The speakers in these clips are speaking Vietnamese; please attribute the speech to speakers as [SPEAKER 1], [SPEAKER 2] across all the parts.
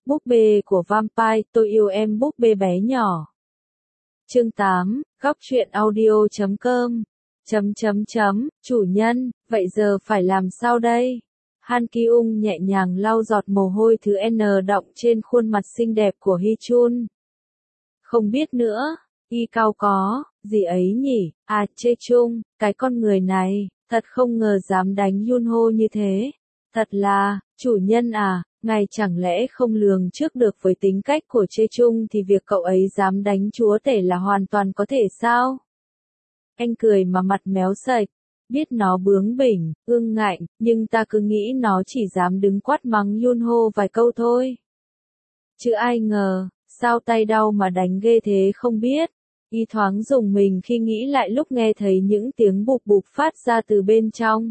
[SPEAKER 1] Búp bê của Vampire, tôi yêu em búp bê bé nhỏ. Chương 8, góc truyện audio.com. Chủ nhân, vậy giờ phải làm sao đây? Han Ki-ung nhẹ nhàng lau giọt mồ hôi thứ N đọng trên khuôn mặt xinh đẹp của Hee-chun. Không biết nữa, y cao có, gì ấy nhỉ, Chae-chung, cái con người này, thật không ngờ dám đánh Yunho như thế. Thật là, chủ nhân à, ngài chẳng lẽ không lường trước được với tính cách của Chae-chung thì việc cậu ấy dám đánh chúa tể là hoàn toàn có thể sao? Anh cười mà mặt méo sạch, biết nó bướng bỉnh, ương ngạnh, nhưng ta cứ nghĩ nó chỉ dám đứng quát mắng Yunho vài câu thôi. Chứ ai ngờ, sao tay đau mà đánh ghê thế không biết. Y thoáng rùng mình khi nghĩ lại lúc nghe thấy những tiếng bụp bụp phát ra từ bên trong.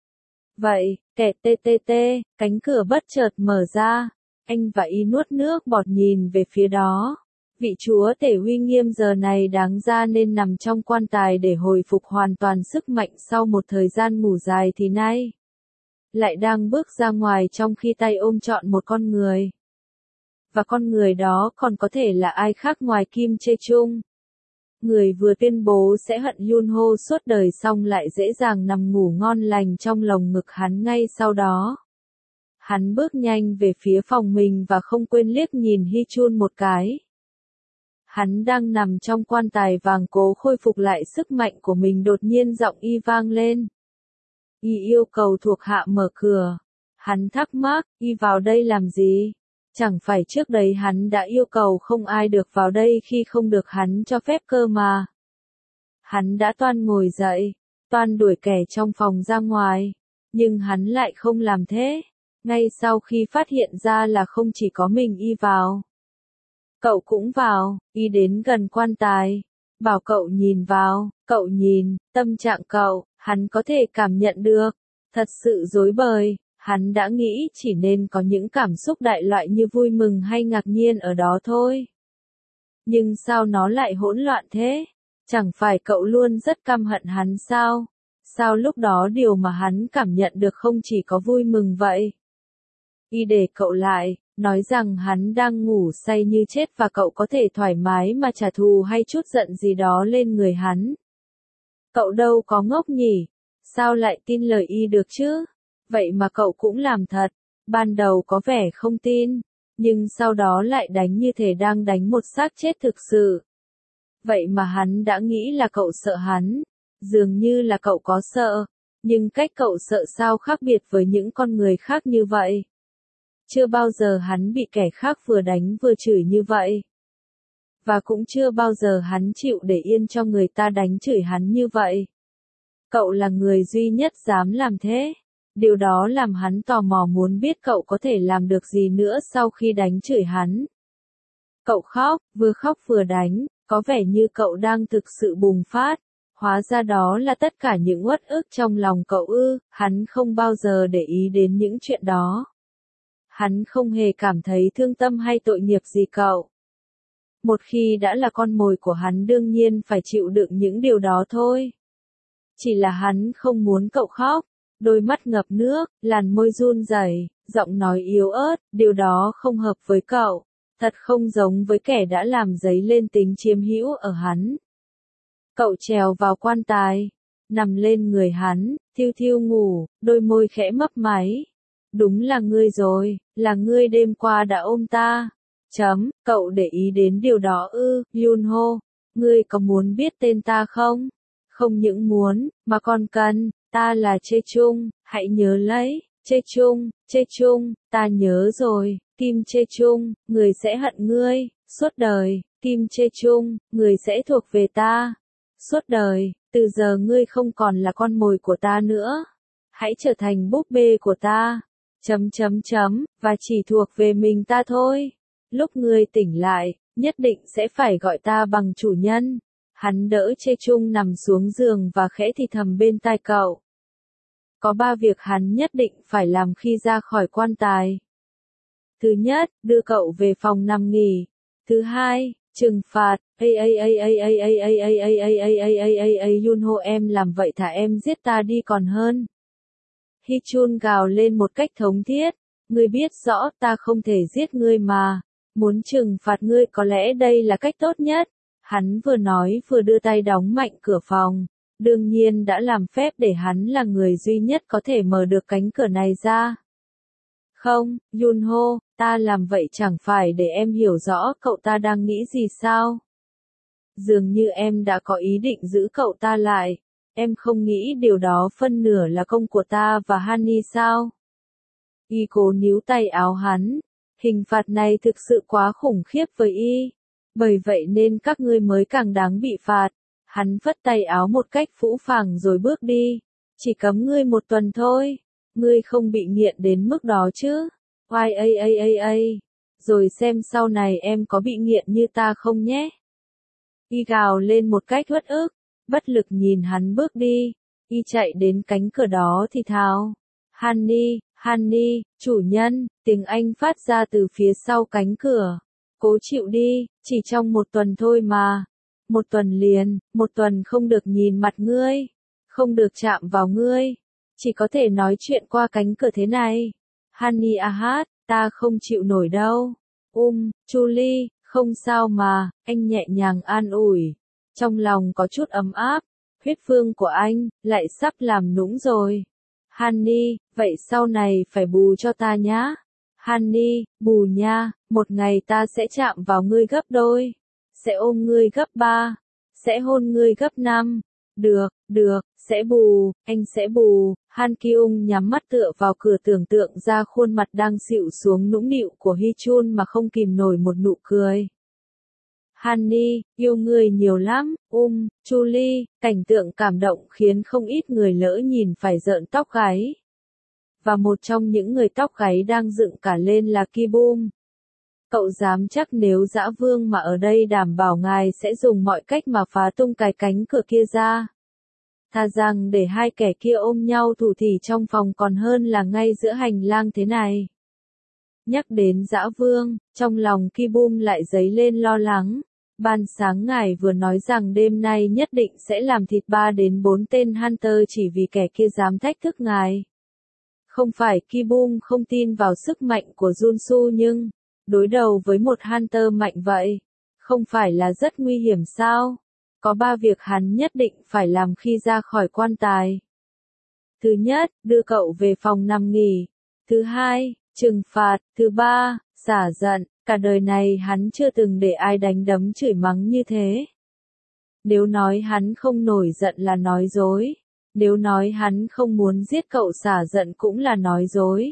[SPEAKER 1] Vậy, kẹt tê tê tê, cánh cửa bất chợt mở ra, anh và Y nuốt nước bọt nhìn về phía đó. Vị chúa tể uy nghiêm giờ này đáng ra nên nằm trong quan tài để hồi phục hoàn toàn sức mạnh sau một thời gian ngủ dài thì nay lại đang bước ra ngoài trong khi tay ôm trọn một con người. Và con người đó còn có thể là ai khác ngoài Kim Chae-chung. Người vừa tuyên bố sẽ hận Yunho suốt đời xong lại dễ dàng nằm ngủ ngon lành trong lồng ngực hắn ngay sau đó. Hắn bước nhanh về phía phòng mình và không quên liếc nhìn Hee-chun một cái. Hắn đang nằm trong quan tài vàng cố khôi phục lại sức mạnh của mình, đột nhiên giọng Y vang lên. Y yêu cầu thuộc hạ mở cửa. Hắn thắc mắc, Y vào đây làm gì? Chẳng phải trước đây hắn đã yêu cầu không ai được vào đây khi không được hắn cho phép cơ mà. Hắn đã toan ngồi dậy, toan đuổi kẻ trong phòng ra ngoài, nhưng hắn lại không làm thế. Ngay sau khi phát hiện ra là không chỉ có mình Y vào. Cậu cũng vào, Y đến gần quan tài, bảo cậu nhìn vào, cậu nhìn, tâm trạng cậu, hắn có thể cảm nhận được, thật sự rối bời. Hắn đã nghĩ chỉ nên có những cảm xúc đại loại như vui mừng hay ngạc nhiên ở đó thôi. Nhưng sao nó lại hỗn loạn thế? Chẳng phải cậu luôn rất căm hận hắn sao? Sao lúc đó điều mà hắn cảm nhận được không chỉ có vui mừng vậy? Y để cậu lại, nói rằng hắn đang ngủ say như chết và cậu có thể thoải mái mà trả thù hay chút giận gì đó lên người hắn. Cậu đâu có ngốc nhỉ? Sao lại tin lời Y được chứ? Vậy mà cậu cũng làm thật. Ban đầu có vẻ không tin, nhưng sau đó lại đánh như thể đang đánh một xác chết thực sự. Vậy mà hắn đã nghĩ là cậu sợ hắn. Dường như là cậu có sợ, nhưng cách cậu sợ sao khác biệt với những con người khác như vậy. Chưa bao giờ hắn bị kẻ khác vừa đánh vừa chửi như vậy. Và cũng chưa bao giờ hắn chịu để yên cho người ta đánh chửi hắn như vậy. Cậu là người duy nhất dám làm thế. Điều đó làm hắn tò mò muốn biết cậu có thể làm được gì nữa sau khi đánh chửi hắn. Cậu khóc vừa đánh, có vẻ như cậu đang thực sự bùng phát. Hóa ra đó là tất cả những uất ức trong lòng cậu ư, hắn không bao giờ để ý đến những chuyện đó. Hắn không hề cảm thấy thương tâm hay tội nghiệp gì cậu. Một khi đã là con mồi của hắn đương nhiên phải chịu đựng những điều đó thôi. Chỉ là hắn không muốn cậu khóc. Đôi mắt ngập nước, làn môi run rẩy, giọng nói yếu ớt, điều đó không hợp với cậu. Thật không giống với kẻ đã làm dấy lên tính chiếm hữu ở hắn. Cậu trèo vào quan tài, nằm lên người hắn, thiêu thiêu ngủ, đôi môi khẽ mấp máy. Đúng là ngươi rồi, là ngươi đêm qua đã ôm ta. Cậu để ý đến điều đó ư, Yunho, ngươi có muốn biết tên ta không? Không những muốn, mà còn cần. Ta là Chae-chung, hãy nhớ lấy, Chae-chung, ta nhớ rồi, Kim Chae-chung, người sẽ hận ngươi, suốt đời, Kim Chae-chung, người sẽ thuộc về ta, suốt đời, từ giờ ngươi không còn là con mồi của ta nữa, hãy trở thành búp bê của ta, và chỉ thuộc về mình ta thôi, lúc ngươi tỉnh lại, nhất định sẽ phải gọi ta bằng chủ nhân. Hắn đỡ Chae-chung nằm xuống giường và khẽ thì thầm bên tai cậu. Có 3 việc hắn nhất định phải làm khi ra khỏi quan tài. Thứ nhất, đưa cậu về phòng nằm nghỉ. Thứ hai, trừng phạt. Yunho, em làm vậy thà em giết ta đi còn hơn. Hee-chun gào lên một cách thống thiết. Ngươi biết rõ ta không thể giết ngươi mà. Muốn trừng phạt ngươi có lẽ đây là cách tốt nhất. Hắn vừa nói vừa đưa tay đóng mạnh cửa phòng. Đương nhiên đã làm phép để hắn là người duy nhất có thể mở được cánh cửa này ra. Không, Yunho, ta làm vậy chẳng phải để em hiểu rõ cậu ta đang nghĩ gì sao? Dường như em đã có ý định giữ cậu ta lại. Em không nghĩ điều đó phân nửa là công của ta và Honey sao? Y cố níu tay áo hắn. Hình phạt này thực sự quá khủng khiếp với y. Bởi vậy nên các ngươi mới càng đáng bị phạt. Hắn phất tay áo một cách phũ phàng rồi bước đi. Chỉ cấm ngươi 1 tuần thôi. Ngươi không bị nghiện đến mức đó chứ. Oai rồi xem sau này em có bị nghiện như ta không nhé. Y gào lên một cách uất ức. Bất lực nhìn hắn bước đi. Y chạy đến cánh cửa đó thì thào. Honey, chủ nhân, tiếng Anh phát ra từ phía sau cánh cửa. Cố chịu đi, chỉ trong 1 tuần thôi mà. 1 tuần liền, 1 tuần không được nhìn mặt ngươi. Không được chạm vào ngươi. Chỉ có thể nói chuyện qua cánh cửa thế này. Honey ta không chịu nổi đâu. Julie, không sao mà, anh nhẹ nhàng an ủi. Trong lòng có chút ấm áp. Huyết phương của anh, lại sắp làm nũng rồi. Honey, vậy sau này phải bù cho ta nhá. Honey, bù nha, một ngày ta sẽ chạm vào ngươi gấp đôi. Sẽ ôm ngươi gấp 3. Sẽ hôn ngươi gấp 5. Được, sẽ bù, anh sẽ bù. Han Kyung nhắm mắt tựa vào cửa tưởng tượng ra khuôn mặt đang xịu xuống nũng nịu của Hee Chun mà không kìm nổi một nụ cười. Honey, yêu người nhiều lắm, Julie, cảnh tượng cảm động khiến không ít người lỡ nhìn phải rợn tóc gáy. Và một trong những người tóc gáy đang dựng cả lên là Ki-bum. Cậu dám chắc nếu Dã Vương mà ở đây đảm bảo ngài sẽ dùng mọi cách mà phá tung cái cánh cửa kia ra. Thà rằng để hai kẻ kia ôm nhau thủ thỉ trong phòng còn hơn là ngay giữa hành lang thế này. Nhắc đến Dã Vương, trong lòng Ki-bum lại dấy lên lo lắng. Ban sáng ngài vừa nói rằng đêm nay nhất định sẽ làm thịt 3 đến 4 tên Hunter chỉ vì kẻ kia dám thách thức ngài. Không phải Ki-bum không tin vào sức mạnh của Junsu nhưng, đối đầu với một Hunter mạnh vậy, không phải là rất nguy hiểm sao? Có 3 việc hắn nhất định phải làm khi ra khỏi quan tài. Thứ nhất, đưa cậu về phòng nằm nghỉ. Thứ hai, trừng phạt. Thứ ba, xả giận. Cả đời này hắn chưa từng để ai đánh đấm chửi mắng như thế. Nếu nói hắn không nổi giận là nói dối. Nếu nói hắn không muốn giết cậu xả giận cũng là nói dối.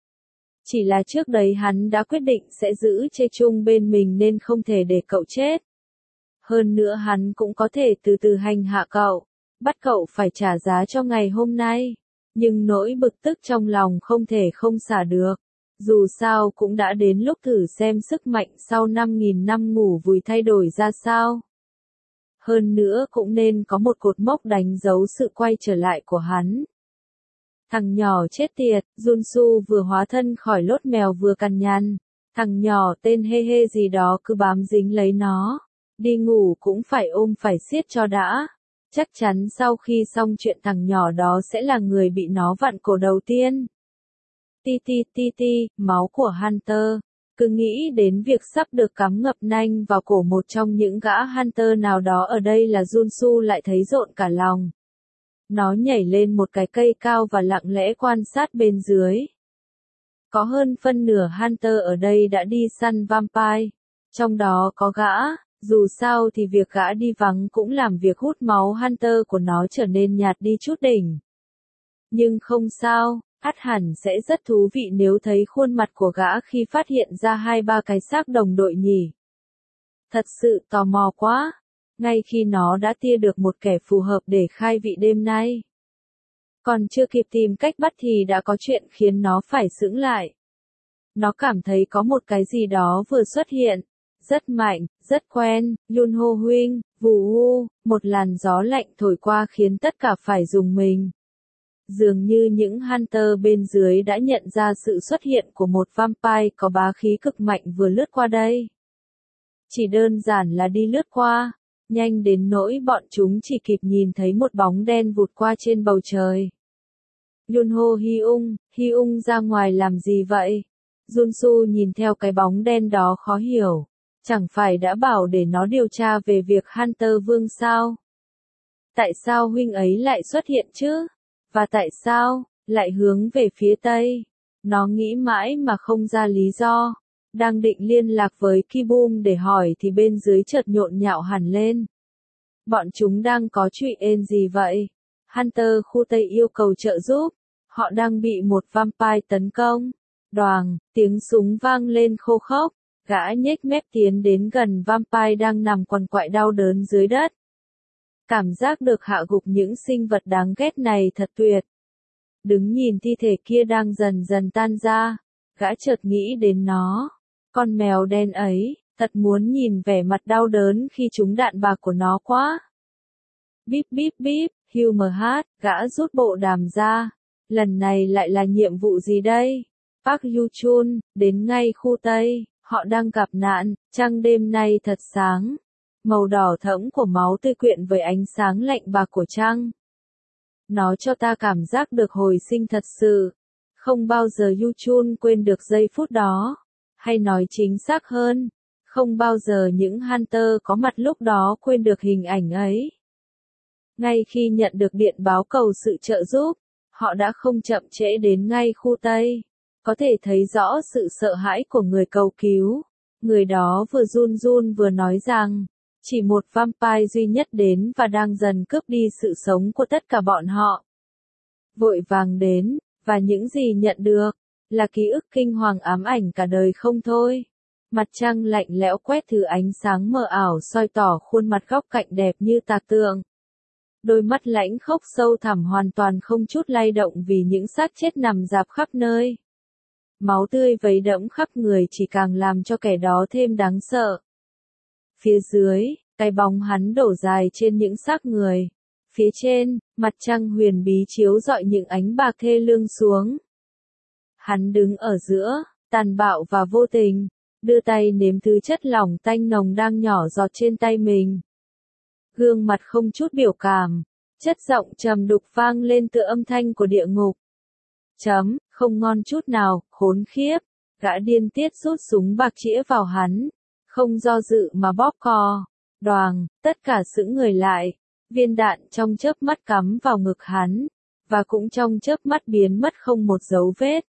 [SPEAKER 1] Chỉ là trước đấy hắn đã quyết định sẽ giữ Chê Chung bên mình nên không thể để cậu chết. Hơn nữa hắn cũng có thể từ từ hành hạ cậu, bắt cậu phải trả giá cho ngày hôm nay. Nhưng nỗi bực tức trong lòng không thể không xả được. Dù sao cũng đã đến lúc thử xem sức mạnh sau 5.000 năm ngủ vùi thay đổi ra sao. Hơn nữa cũng nên có một cột mốc đánh dấu sự quay trở lại của hắn. Thằng nhỏ chết tiệt, Junsu vừa hóa thân khỏi lốt mèo vừa cằn nhằn. Thằng nhỏ tên Hê Hê gì đó cứ bám dính lấy nó. Đi ngủ cũng phải ôm phải siết cho đã. Chắc chắn sau khi xong chuyện thằng nhỏ đó sẽ là người bị nó vặn cổ đầu tiên. Máu của Hunter. Cứ nghĩ đến việc sắp được cắm ngập nanh vào cổ một trong những gã Hunter nào đó ở đây là Junsu lại thấy rộn cả lòng. Nó nhảy lên một cái cây cao và lặng lẽ quan sát bên dưới. Có hơn phân nửa Hunter ở đây đã đi săn vampire. Trong đó có gã, dù sao thì việc gã đi vắng cũng làm việc hút máu Hunter của nó trở nên nhạt đi chút đỉnh. Nhưng không sao, ắt hẳn sẽ rất thú vị nếu thấy khuôn mặt của gã khi phát hiện ra 2-3 cái xác đồng đội nhỉ. Thật sự tò mò quá. Ngay khi nó đã tia được một kẻ phù hợp để khai vị đêm nay. Còn chưa kịp tìm cách bắt thì đã có chuyện khiến nó phải sững lại. Nó cảm thấy có một cái gì đó vừa xuất hiện. Rất mạnh, rất quen, Yunho huynh, vù hu, một làn gió lạnh thổi qua khiến tất cả phải rùng mình. Dường như những Hunter bên dưới đã nhận ra sự xuất hiện của một vampire có bá khí cực mạnh vừa lướt qua đây. Chỉ đơn giản là đi lướt qua, nhanh đến nỗi bọn chúng chỉ kịp nhìn thấy một bóng đen vụt qua trên bầu trời. Yunho Hyung ra ngoài làm gì vậy? Junsu nhìn theo cái bóng đen đó khó hiểu. Chẳng phải đã bảo để nó điều tra về việc Hunter Vương sao? Tại sao huynh ấy lại xuất hiện chứ? Và tại sao lại hướng về phía Tây? Nó nghĩ mãi mà không ra lý do. Đang định liên lạc với Kibum để hỏi thì bên dưới chợt nhộn nhạo hẳn lên. Bọn chúng đang có chuyện gì vậy? Hunter khu Tây yêu cầu trợ giúp. Họ đang bị một vampire tấn công. Đoàng, tiếng súng vang lên khô khốc. Gã nhếch mép tiến đến gần vampire đang nằm quằn quại đau đớn dưới đất. Cảm giác được hạ gục những sinh vật đáng ghét này thật tuyệt. Đứng nhìn thi thể kia đang dần dần tan ra, gã chợt nghĩ đến nó. Con mèo đen ấy, thật muốn nhìn vẻ mặt đau đớn khi trúng đạn bạc của nó quá. Bíp bíp bíp, Humor hát, gã rút bộ đàm ra. Lần này lại là nhiệm vụ gì đây? Park Yu-chun, đến ngay khu Tây, họ đang gặp nạn, trăng đêm nay thật sáng. Màu đỏ thẫm của máu tươi quyện với ánh sáng lạnh bạc của trăng. Nó cho ta cảm giác được hồi sinh thật sự. Không bao giờ Yu-chun quên được giây phút đó. Hay nói chính xác hơn, không bao giờ những Hunter có mặt lúc đó quên được hình ảnh ấy. Ngay khi nhận được điện báo cầu sự trợ giúp, họ đã không chậm trễ đến ngay khu Tây. Có thể thấy rõ sự sợ hãi của người cầu cứu. Người đó vừa run run vừa nói rằng, chỉ một vampire duy nhất đến và đang dần cướp đi sự sống của tất cả bọn họ. Vội vàng đến, và những gì nhận được, là ký ức kinh hoàng ám ảnh cả đời không thôi. Mặt trăng lạnh lẽo quét thử ánh sáng mờ ảo soi tỏ khuôn mặt góc cạnh đẹp như tạc tượng. Đôi mắt lãnh khốc sâu thẳm hoàn toàn không chút lay động vì những xác chết nằm rạp khắp nơi. Máu tươi vấy đẫm khắp người chỉ càng làm cho kẻ đó thêm đáng sợ. Phía dưới, cái bóng hắn đổ dài trên những xác người. Phía trên, mặt trăng huyền bí chiếu rọi những ánh bạc thê lương xuống. Hắn đứng ở giữa, tàn bạo và vô tình, đưa tay nếm thứ chất lỏng tanh nồng đang nhỏ giọt trên tay mình. Gương mặt không chút biểu cảm, chất giọng trầm đục vang lên tựa âm thanh của địa ngục. Không ngon chút nào, khốn khiếp. Gã điên tiết rút súng bạc chĩa vào hắn, không do dự mà bóp cò. Đoàng, tất cả sững người lại. Viên đạn trong chớp mắt cắm vào ngực hắn, và cũng trong chớp mắt biến mất không một dấu vết.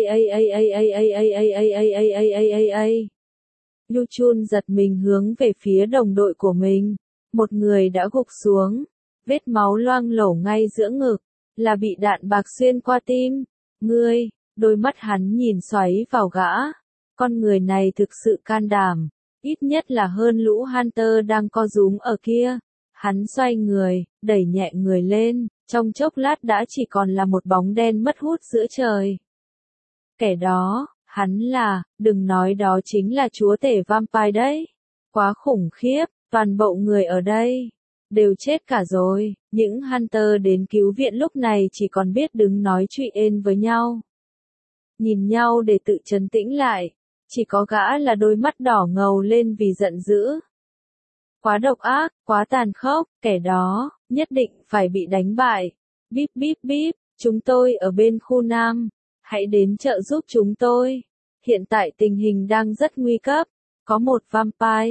[SPEAKER 1] Yu-chun giật mình hướng về phía đồng đội của mình. Một người đã gục xuống, vết máu loang lổ ngay giữa ngực, là bị đạn bạc xuyên qua tim. Ngươi, đôi mắt hắn nhìn xoáy vào gã. Con người này thực sự can đảm, ít nhất là hơn lũ Hunter đang co rúm ở kia. Hắn xoay người, đẩy nhẹ người lên, trong chốc lát đã chỉ còn là một bóng đen mất hút giữa trời. Kẻ đó, hắn là, đừng nói đó chính là chúa tể vampire đấy. Quá khủng khiếp, toàn bộ người ở đây đều chết cả rồi. Những Hunter đến cứu viện lúc này chỉ còn biết đứng nói chuyện với nhau. Nhìn nhau để tự trấn tĩnh lại. Chỉ có gã là đôi mắt đỏ ngầu lên vì giận dữ. Quá độc ác, quá tàn khốc, kẻ đó, nhất định phải bị đánh bại. Bíp bíp bíp, chúng tôi ở bên khu Nam. Hãy đến trợ giúp chúng tôi. Hiện tại tình hình đang rất nguy cấp. Có một vampire,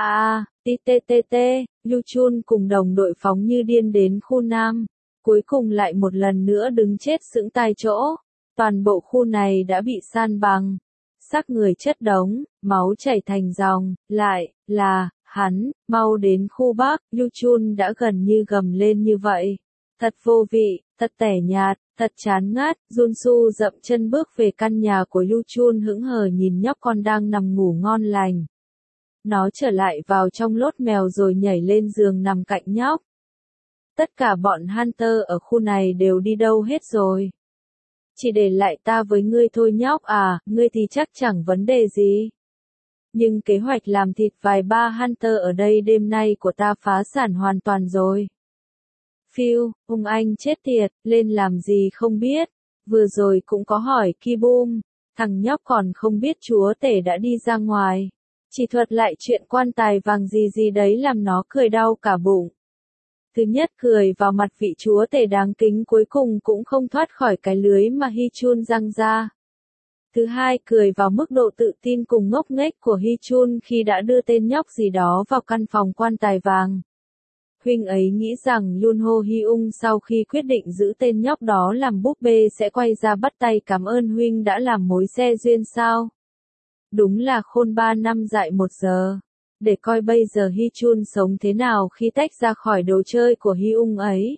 [SPEAKER 1] ttt, Yu-chun cùng đồng đội phóng như điên đến khu Nam. Cuối cùng lại một lần nữa đứng chết sững tại chỗ. Toàn bộ khu này đã bị san bằng. Xác người chất đống, máu chảy thành dòng, lại, là, hắn, mau đến khu Bắc. Yu-chun đã gần như gầm lên như vậy. Thật vô vị, thật tẻ nhạt, thật chán ngắt. Junsu dậm chân bước về căn nhà của Yu-chun hững hờ nhìn nhóc con đang nằm ngủ ngon lành. Nó trở lại vào trong lốt mèo rồi nhảy lên giường nằm cạnh nhóc. Tất cả bọn Hunter ở khu này đều đi đâu hết rồi? Chỉ để lại ta với ngươi thôi nhóc à, ngươi thì chắc chẳng vấn đề gì. Nhưng kế hoạch làm thịt vài ba Hunter ở đây đêm nay của ta phá sản hoàn toàn rồi. Phiêu, hung anh chết tiệt, lên làm gì không biết. Vừa rồi cũng có hỏi Kibum, thằng nhóc còn không biết chúa tể đã đi ra ngoài. Chỉ thuật lại chuyện quan tài vàng gì gì đấy làm nó cười đau cả bụng. Thứ nhất cười vào mặt vị chúa tể đáng kính cuối cùng cũng không thoát khỏi cái lưới mà Hi-chun giăng ra. Thứ hai, cười vào mức độ tự tin cùng ngốc nghếch của Hy Chun khi đã đưa tên nhóc gì đó vào căn phòng quan tài vàng. Huynh ấy nghĩ rằng Yoon Ho Hyung sau khi quyết định giữ tên nhóc đó làm búp bê sẽ quay ra bắt tay cảm ơn huynh đã làm mối xe duyên sao. Đúng là khôn 3 năm dại 1 giờ. Để coi bây giờ Hy Chun sống thế nào khi tách ra khỏi đồ chơi của Hyung ấy.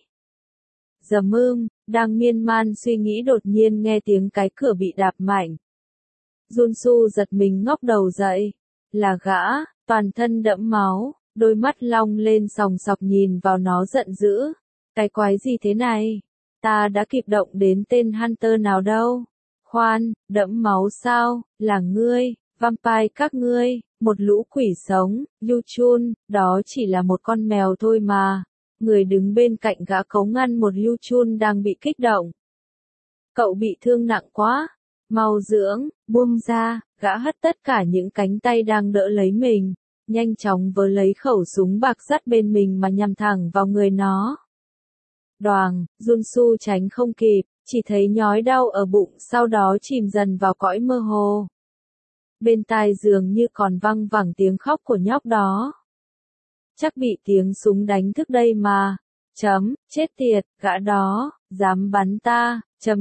[SPEAKER 1] Đang miên man suy nghĩ đột nhiên nghe tiếng cái cửa bị đạp mạnh. Junsu giật mình ngóc đầu dậy. Là gã, toàn thân đẫm máu, đôi mắt long lên sòng sọc nhìn vào nó giận dữ. Cái quái gì thế này? Ta đã kịp động đến tên Hunter nào đâu? Khoan, đẫm máu sao? Là ngươi, vampire các ngươi, một lũ quỷ sống, Yu Chun, đó chỉ là một con mèo thôi mà. Người đứng bên cạnh gã cấu ngăn một Yu Chun đang bị kích động. Cậu bị thương nặng quá, mau dưỡng, buông ra, gã hất tất cả những cánh tay đang đỡ lấy mình, nhanh chóng vớ lấy khẩu súng bạc sắt bên mình mà nhắm thẳng vào người nó. Đoàng, Junsu tránh không kịp, chỉ thấy nhói đau ở bụng sau đó chìm dần vào cõi mơ hồ. Bên tai dường như còn văng vẳng tiếng khóc của nhóc đó. Chắc bị tiếng súng đánh thức đây mà. Chết tiệt, gã đó, dám bắn ta,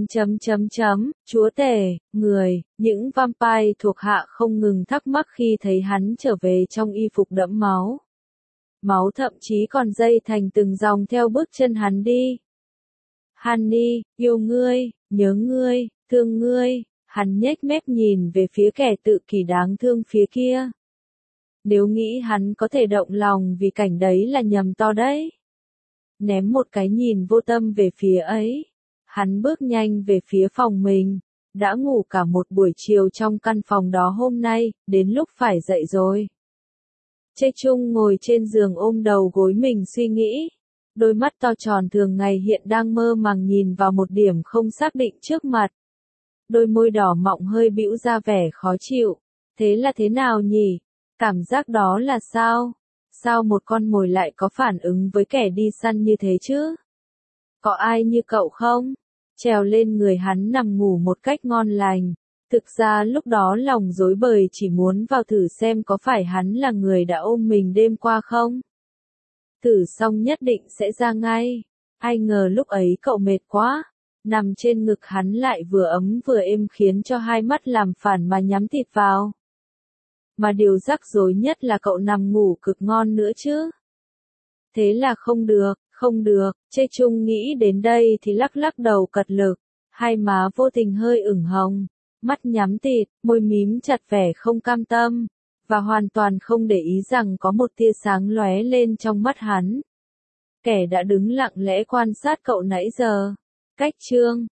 [SPEAKER 1] chúa tể, người, những vampire thuộc hạ không ngừng thắc mắc khi thấy hắn trở về trong y phục đẫm máu. Máu thậm chí còn dây thành từng dòng theo bước chân hắn đi. Honey, yêu ngươi, nhớ ngươi, thương ngươi, hắn nhếch mép nhìn về phía kẻ tự kỷ đáng thương phía kia. Nếu nghĩ hắn có thể động lòng vì cảnh đấy là nhầm to đấy. Ném một cái nhìn vô tâm về phía ấy. Hắn bước nhanh về phía phòng mình. Đã ngủ cả một buổi chiều trong căn phòng đó hôm nay, đến lúc phải dậy rồi. Chê Chung ngồi trên giường ôm đầu gối mình suy nghĩ. Đôi mắt to tròn thường ngày hiện đang mơ màng nhìn vào một điểm không xác định trước mặt. Đôi môi đỏ mọng hơi bĩu ra vẻ khó chịu. Thế là thế nào nhỉ? Cảm giác đó là sao? Sao một con mồi lại có phản ứng với kẻ đi săn như thế chứ? Có ai như cậu không? Trèo lên người hắn nằm ngủ một cách ngon lành. Thực ra lúc đó lòng rối bời chỉ muốn vào thử xem có phải hắn là người đã ôm mình đêm qua không? Thử xong nhất định sẽ ra ngay. Ai ngờ lúc ấy cậu mệt quá. Nằm trên ngực hắn lại vừa ấm vừa êm khiến cho hai mắt làm phản mà nhắm tịt vào. Mà điều rắc rối nhất là cậu nằm ngủ cực ngon nữa chứ. Thế là không được, Chê Chung nghĩ đến đây thì lắc lắc đầu cật lực, hai má vô tình hơi ửng hồng, mắt nhắm tịt, môi mím chặt vẻ không cam tâm, và hoàn toàn không để ý rằng có một tia sáng lóe lên trong mắt hắn. Kẻ đã đứng lặng lẽ quan sát cậu nãy giờ. Cách chương